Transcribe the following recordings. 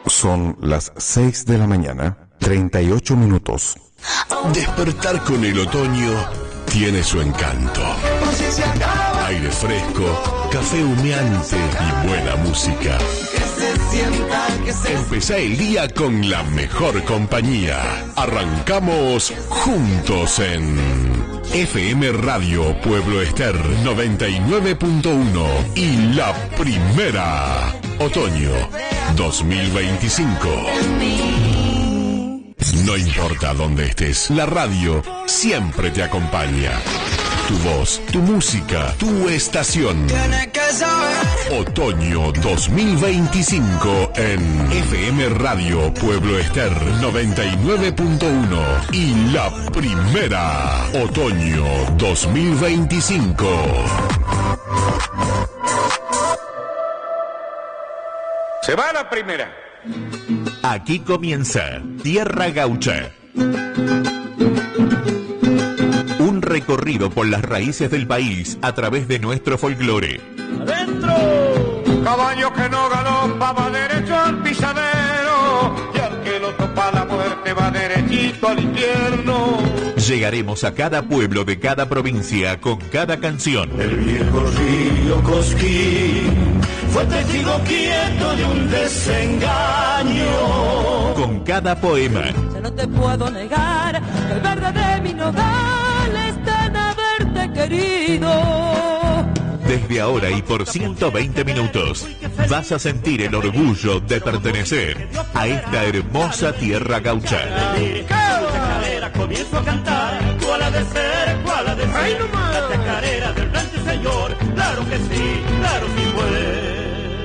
Son las 6 de la mañana, 38 minutos. Despertar con el otoño tiene su encanto. Aire fresco, café humeante y buena música. Empezá el día con la mejor compañía. Arrancamos juntos en FM Radio Pueblo Ester 99.1 y La Primera. Otoño 2025. No importa dónde estés, la radio siempre te acompaña. Tu voz, tu música, tu estación. Otoño 2025 en FM Radio Pueblo Ester 99.1 y La Primera. Otoño 2025. Se va La Primera. Aquí comienza Tierra Gaucha. Un recorrido por las raíces del país a través de nuestro folclore. ¡Adentro! Caballo que no galopa va derecho al pisadero, y al que lo topa la muerte va derechito al infierno. Llegaremos a cada pueblo de cada provincia con cada canción. El viejo río Cosquín fue testigo quieto de un desengaño. Con cada poema. Ya no te puedo negar que el verde de mi nodal está en haberte querido. Desde ahora y por 120 minutos vas a sentir el orgullo de pertenecer a esta hermosa tierra gaucha. Comienzo a cantar, cuál ha de ser, cuál ha de ser. La chacarera del frente, señor, claro que sí fue.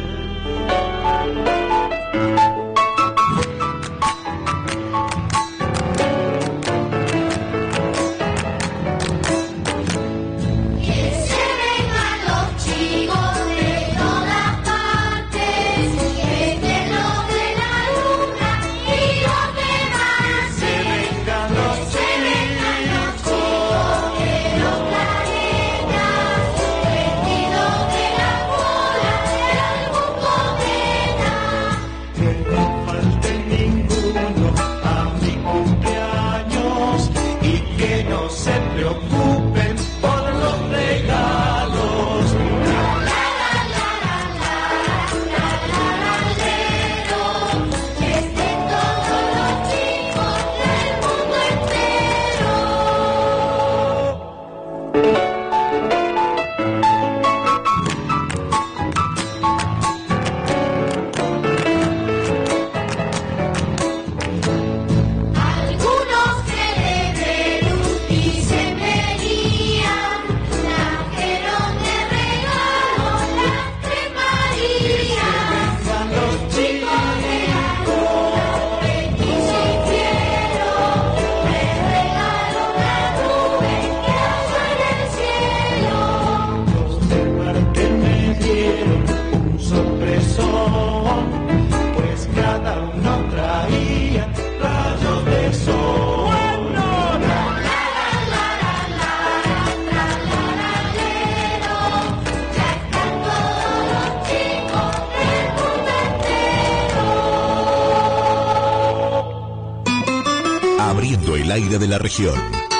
Abriendo el aire de la región.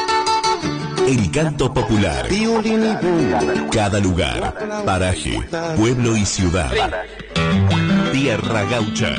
El canto popular. Cada lugar, paraje, pueblo y ciudad. Tierra Gaucha.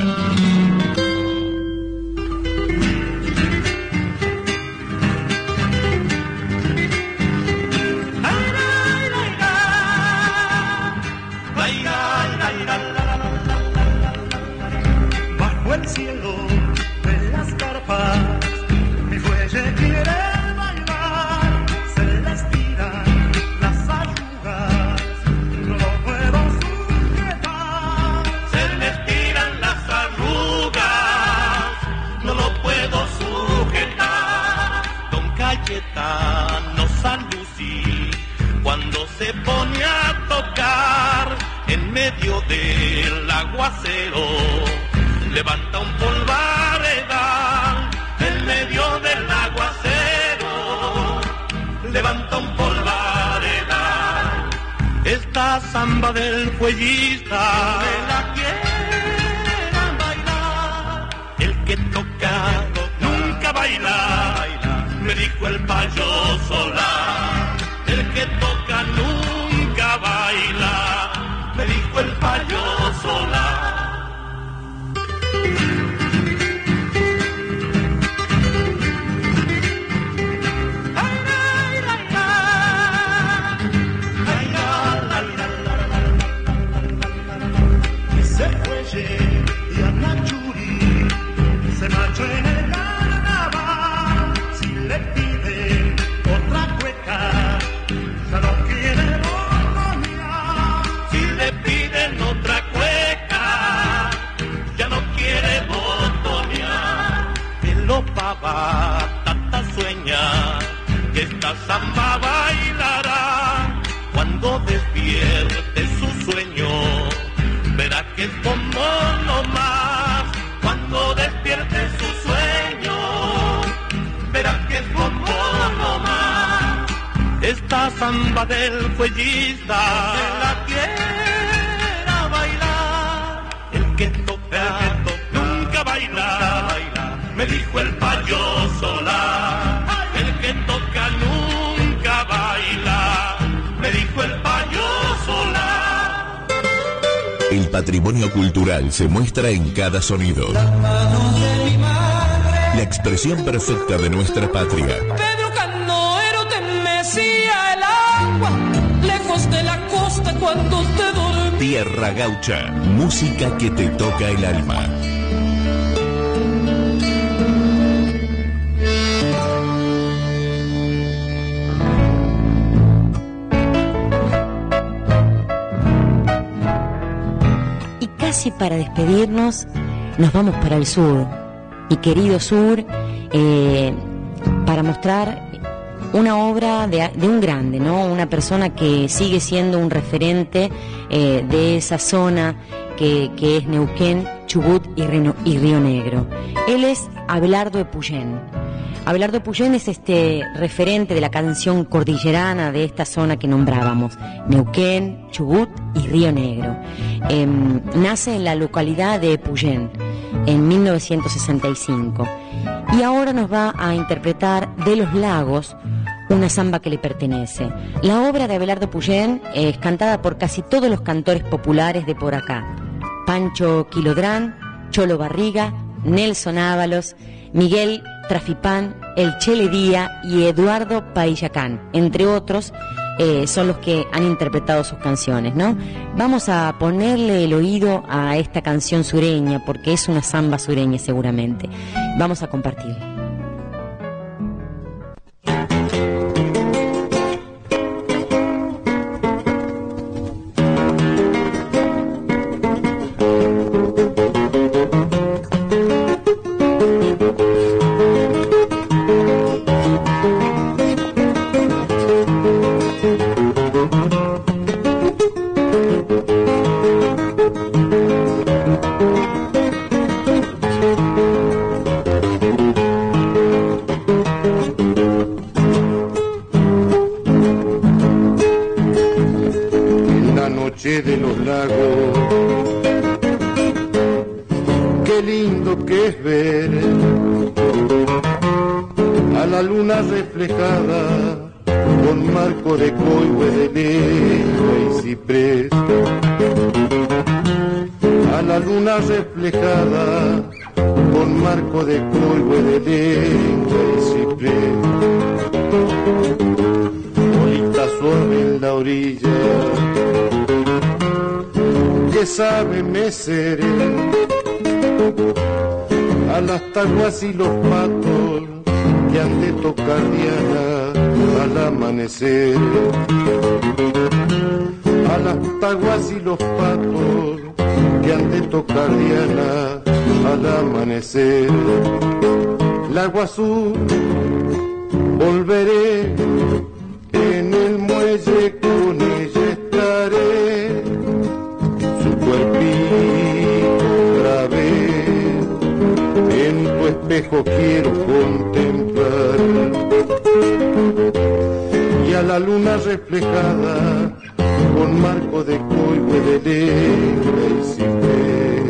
Bajo el cielo de las carpas, mi fuelle quiere bailar, se les tiran las arrugas, no lo puedo sujetar. Se les tiran las arrugas, no lo puedo sujetar. Don Cayetano Sanlúcar, cuando se pone a tocar en medio del aguacero, levanta un polvaredal en medio del aguacero, levanta un polvaredal. Esta samba del fuellista me la quieran bailar, pava, tata sueña que esta samba bailará. Cuando despierte su sueño, verá que es como no más. Cuando despierte su sueño, verá que es como no más. Esta samba del fuellista se la quiera bailar. El que toca nunca baila, me dijo el payo Solá. El que toca nunca baila, me dijo el payo Solá. El patrimonio cultural se muestra en cada sonido. La expresión perfecta de nuestra patria. Pedro Canoero te mecía el agua, lejos de la costa cuando te dormí. Tierra Gaucha, música que te toca el alma. Y casi para despedirnos, nos vamos para el sur. Y querido sur, para mostrar una obra de un grande, ¿no? Una persona que sigue siendo un referente de esa zona que es Neuquén, Chubut y Río Negro. Él es Abelardo Epuyén. Abelardo Epuyén es este referente de la canción cordillerana de esta zona que nombrábamos, Neuquén, Chubut y Río Negro. Nace en la localidad de Epuyén en 1965 y ahora nos va a interpretar De los Lagos, una samba que le pertenece. La obra de Abelardo Epuyén es cantada por casi todos los cantores populares de por acá: Pancho Quilodrán, Cholo Barriga, Nelson Ábalos, Miguel Trafipán, El Chele Día y Eduardo Paillacán, entre otros, son los que han interpretado sus canciones, ¿no? Vamos a ponerle el oído a esta canción sureña, porque es una samba sureña seguramente. Vamos a compartirla. De los lagos, qué lindo que es ver a la luna reflejada con marco de coihue de lengua y ciprés, a la luna reflejada con marco de coihue de lengua y ciprés, bolita suave en la orilla que sabe mecer a las taguas y los patos que han de tocar diana al amanecer, a las taguas y los patos que han de tocar diana al amanecer. Lago Azul, volveré en el muelle, con ella estaré, su cuerpito otra vez en tu espejo quiero contemplar, y a la luna reflejada con marco de coihue de lengua y ciprés.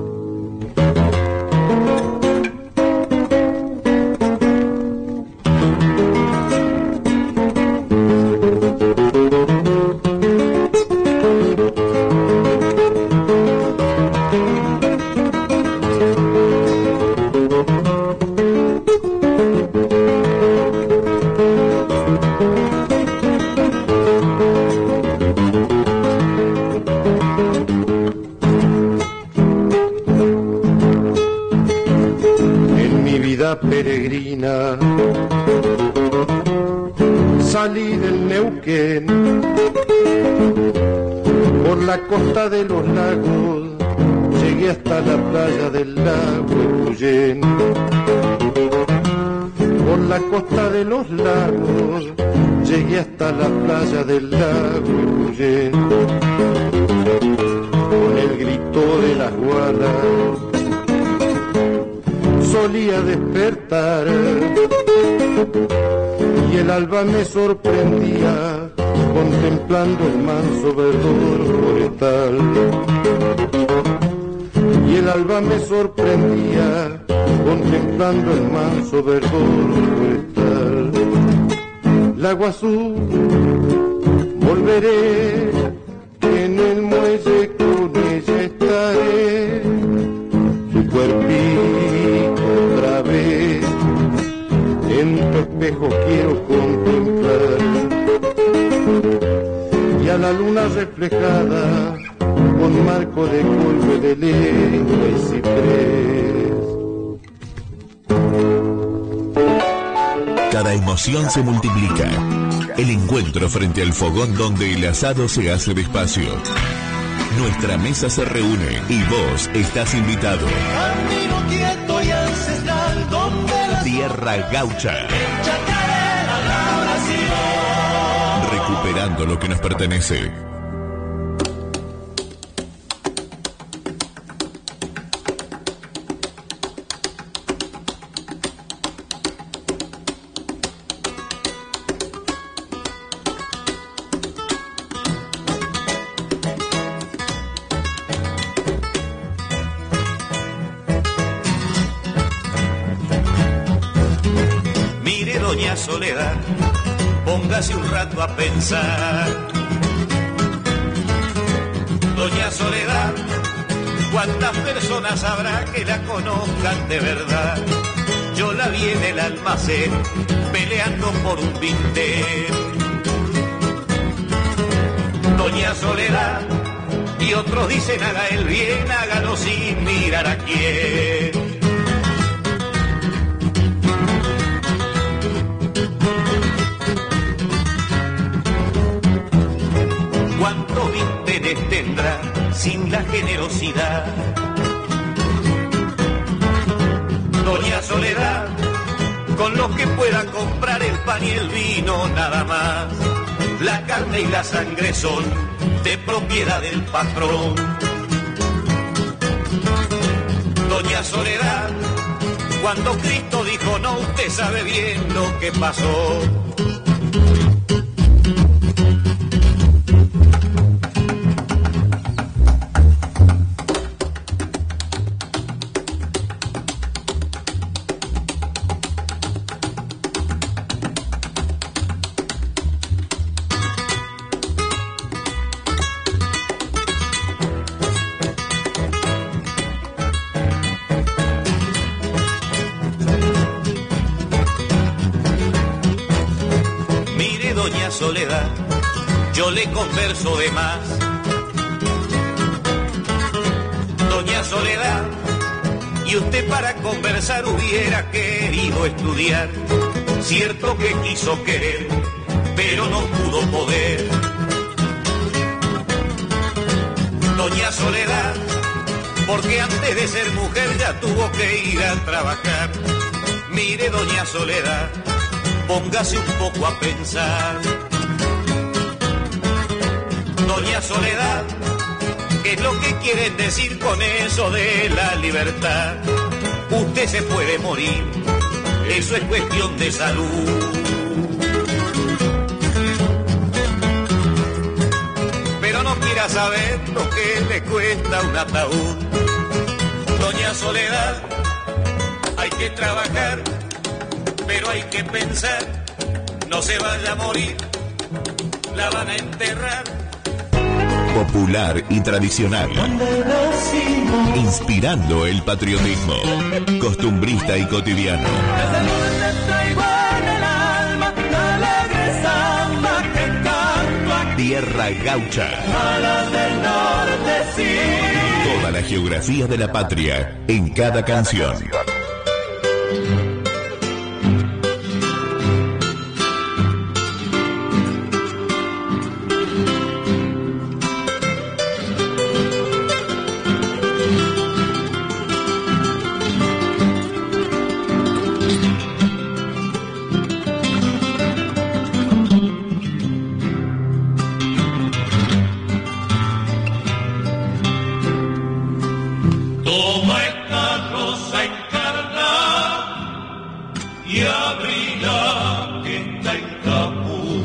Peregrina, salí del Neuquén, por la costa de los lagos, llegué hasta la playa del lago Epuyén. la costa de los lagos, llegué hasta la playa del lago Ullé. Con el grito de las guaras solía despertar y el alba me sorprendía contemplando el manso verdor forestal. Y el alba me sorprendía contemplando el manso verdor forestal. Lago Azul, volveré, en el muelle con ella estaré, su cuerpito otra vez, en tu espejo quiero contemplar, y a la luna reflejada, con marco de colme de lengua y ciprés. Cada emoción se multiplica. El encuentro frente al fogón donde el asado se hace despacio. Nuestra mesa se reúne y vos estás invitado. Camino quieto y ancestral donde la Tierra Gaucha. Recuperando lo que nos pertenece. Soledad, póngase un rato a pensar. Doña Soledad, ¿cuántas personas habrá que la conozcan de verdad? Yo la vi en el almacén, peleando por un vintén. Doña Soledad, y otros dicen haga el bien, hágalo sin mirar a quién. ¿Cuántos vínteres tendrá sin la generosidad? Doña Soledad, con lo que pueda comprar el pan y el vino nada más. La carne y la sangre son de propiedad del patrón. Doña Soledad, cuando Cristo dijo no, usted sabe bien lo que pasó. Soledad, yo le converso de más. Doña Soledad, y usted para conversar hubiera querido estudiar. Cierto que quiso querer, pero no pudo poder. Doña Soledad, porque antes de ser mujer ya tuvo que ir a trabajar. Mire, doña Soledad, póngase un poco a pensar. Doña Soledad, ¿qué es lo que quieren decir con eso de la libertad? Usted se puede morir, eso es cuestión de salud. Pero no quiera saber lo que le cuesta un ataúd. Doña Soledad, hay que trabajar, pero hay que pensar, no se vaya a morir, la van a enterrar. Popular y tradicional, inspirando el patriotismo, costumbrista y cotidiano. Tierra Gaucha. Toda la geografía de la patria en cada canción. rosa encarna y abrirá que está en capú.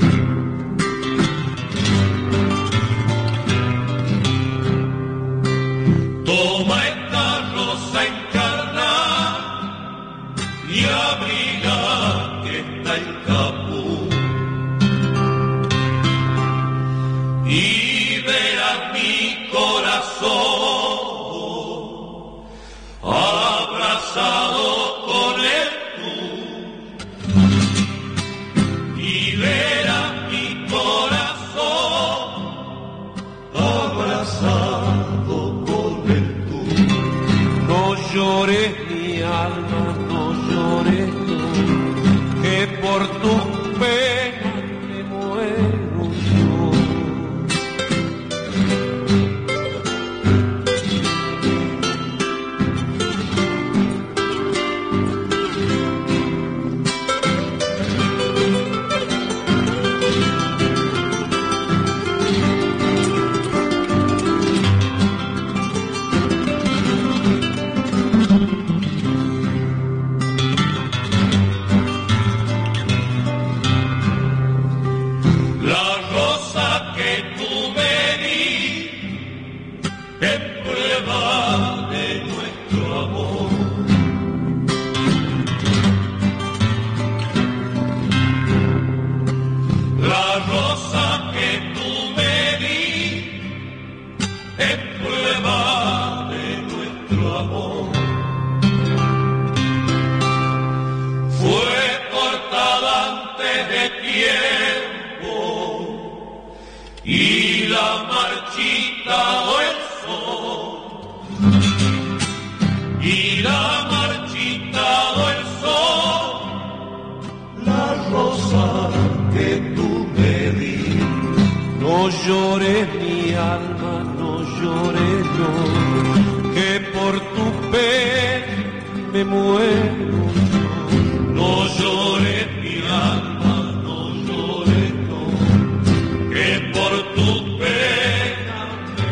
Toma esta rosa encarna y abrirá que está en capú. Y verás mi corazón abrazado con el tú. Y verás mi corazón abrazado con el tú. No llores mi alma, no llores tú, que por tus penas me muero yo. Y la marchita o el sol, y la marchita o el sol, la rosa que tú me di. No llores mi alma, no llores yo, que por tu pena me muero yo. No llores mi alma, no llores yo, que por tu pena me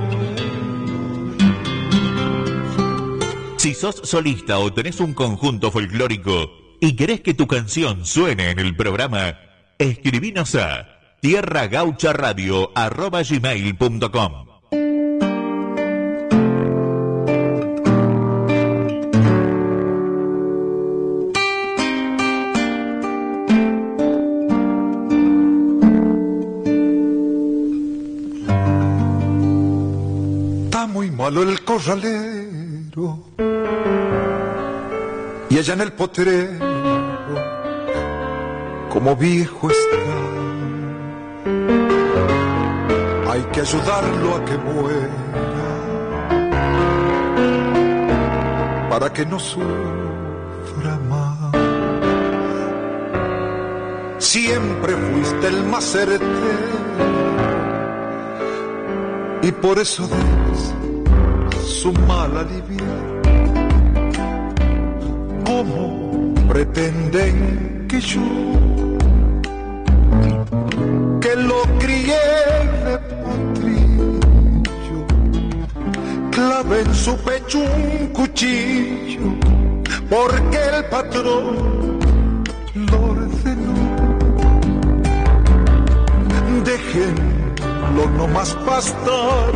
muero. Si sos solista o tenés un conjunto folclórico y querés que tu canción suene en el programa, escribinos a tierragaucharadio@gmail.com. Está muy malo el corralero y allá en el potrero como viejo está. Hay que ayudarlo a que muera para que no sufra más. Siempre fuiste el más certero y por eso debes su mal aliviar. ¿Cómo pretenden que yo, que lo crié de potrillo, clave en su pecho un cuchillo, porque el patrón lo ordenó? Déjenlo nomás pastar,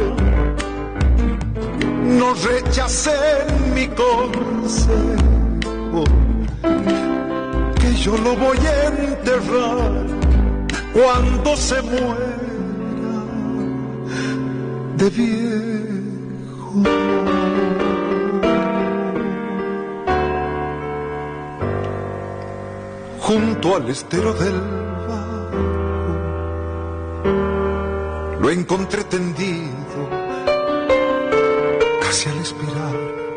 no rechacen mi consejo, que yo lo voy a enterrar cuando se muera de viejo. Junto al estero del barco lo encontré tendido, casi al expirar.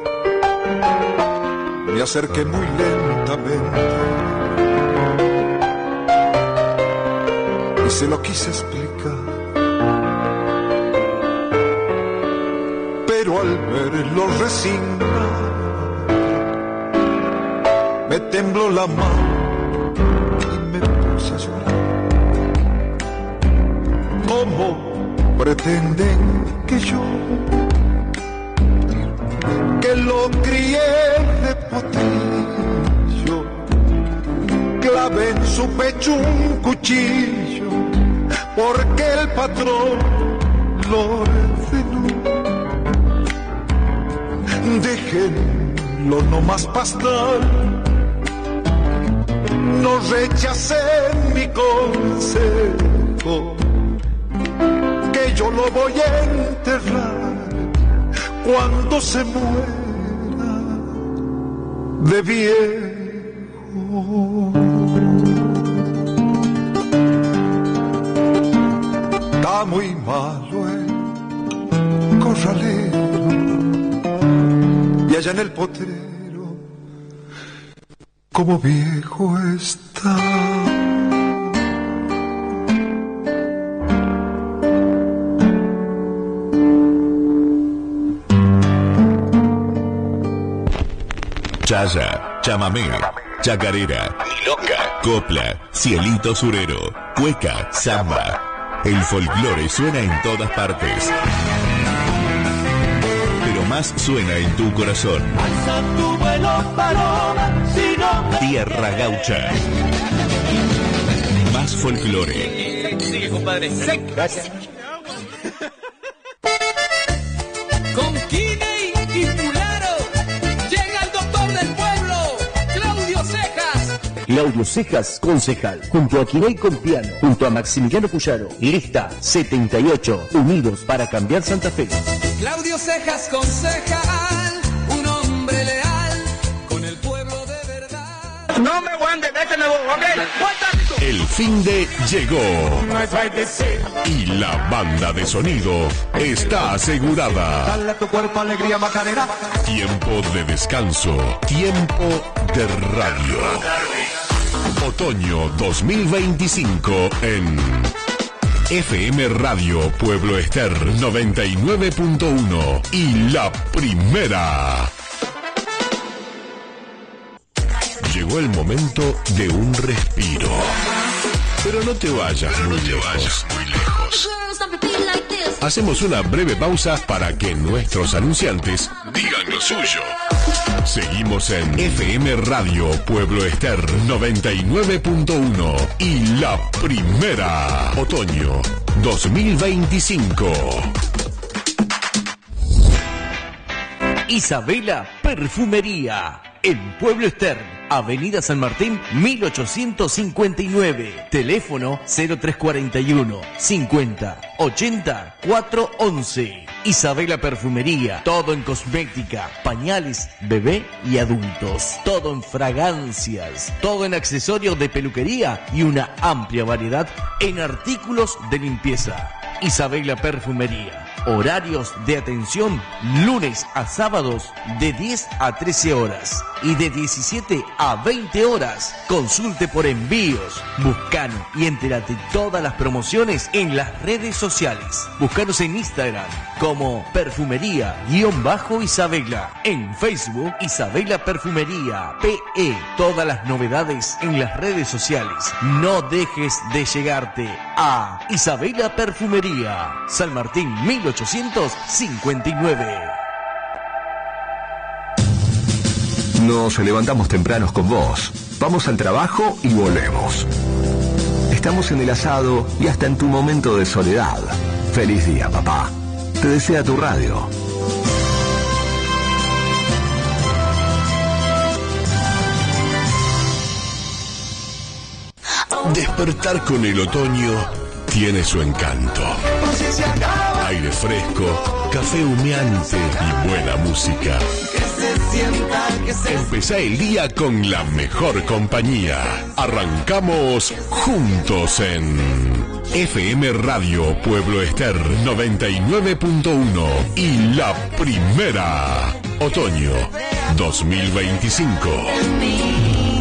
Me acerqué muy lentamente y se lo quise explicar, pero al verlo resignado me tembló la mano y me puse a llorar. ¿Cómo pretenden que yo, que que lo crié de potrillo, clavé en su pecho un cuchillo, porque el patrón lo ordenó. Déjenlo nomás pastar, no rechacen mi consejo, que yo lo voy a enterrar cuando se muera de viejo. Está muy malo el corralero, y allá en el potrero como viejo está. Chaya, chamamé, chacarera, milonga, copla, cielito surero, cueca, samba. El folclore suena en todas partes, pero más suena en tu corazón. Alza tu vuelo, paloma, si no me Tierra Gaucha. Más folclore. Sigue, compadre. Gracias. Con Kine y Fularo llega el doctor del pueblo, Claudio Cejas. Claudio Cejas, concejal, junto a Quirey Compiano, junto a Maximiliano Puyaro, lista 78, unidos para cambiar Santa Fe. Claudio Cejas, concejal, un hombre leal, con el pueblo de verdad. No me guande, déjenme, ok. El fin de llegó y la banda de sonido está asegurada. Dale a tu cuerpo alegría, Macarena. Tiempo de descanso, tiempo de radio. Otoño 2025 en FM Radio Pueblo Ester 99.1 y La Primera. Llegó el momento de un respiro. Pero no te vayas muy lejos. Hacemos una breve pausa para que nuestros anunciantes digan lo suyo. Seguimos en FM Radio Pueblo Ester 99.1 y La Primera. Otoño 2025. Isabela Perfumería, en Pueblo Ester, Avenida San Martín 1859, teléfono 0341 50 80 411. Isabela Perfumería, todo en cosmética, pañales, bebé y adultos, todo en fragancias, todo en accesorios de peluquería y una amplia variedad en artículos de limpieza. Isabela Perfumería. Horarios de atención lunes a sábados de 10 a 13 horas y de 17 a 20 horas. Consulte por envíos. Buscanos y entérate todas las promociones en las redes sociales. Búscanos en Instagram como Perfumería_Isabela. En Facebook Isabela Perfumería PE. Todas las novedades en las redes sociales. No dejes de llegarte a Isabela Perfumería, San Martín 1859. Nos levantamos tempranos con vos. Vamos al trabajo y volvemos. Estamos en el asado y hasta en tu momento de soledad. Feliz día, papá. Te desea tu radio. Despertar con el otoño tiene su encanto. Aire fresco, café humeante y buena música. Empezá el día con la mejor compañía. Arrancamos juntos en FM Radio Pueblo Ester 99.1 y La Primera. Otoño 2025.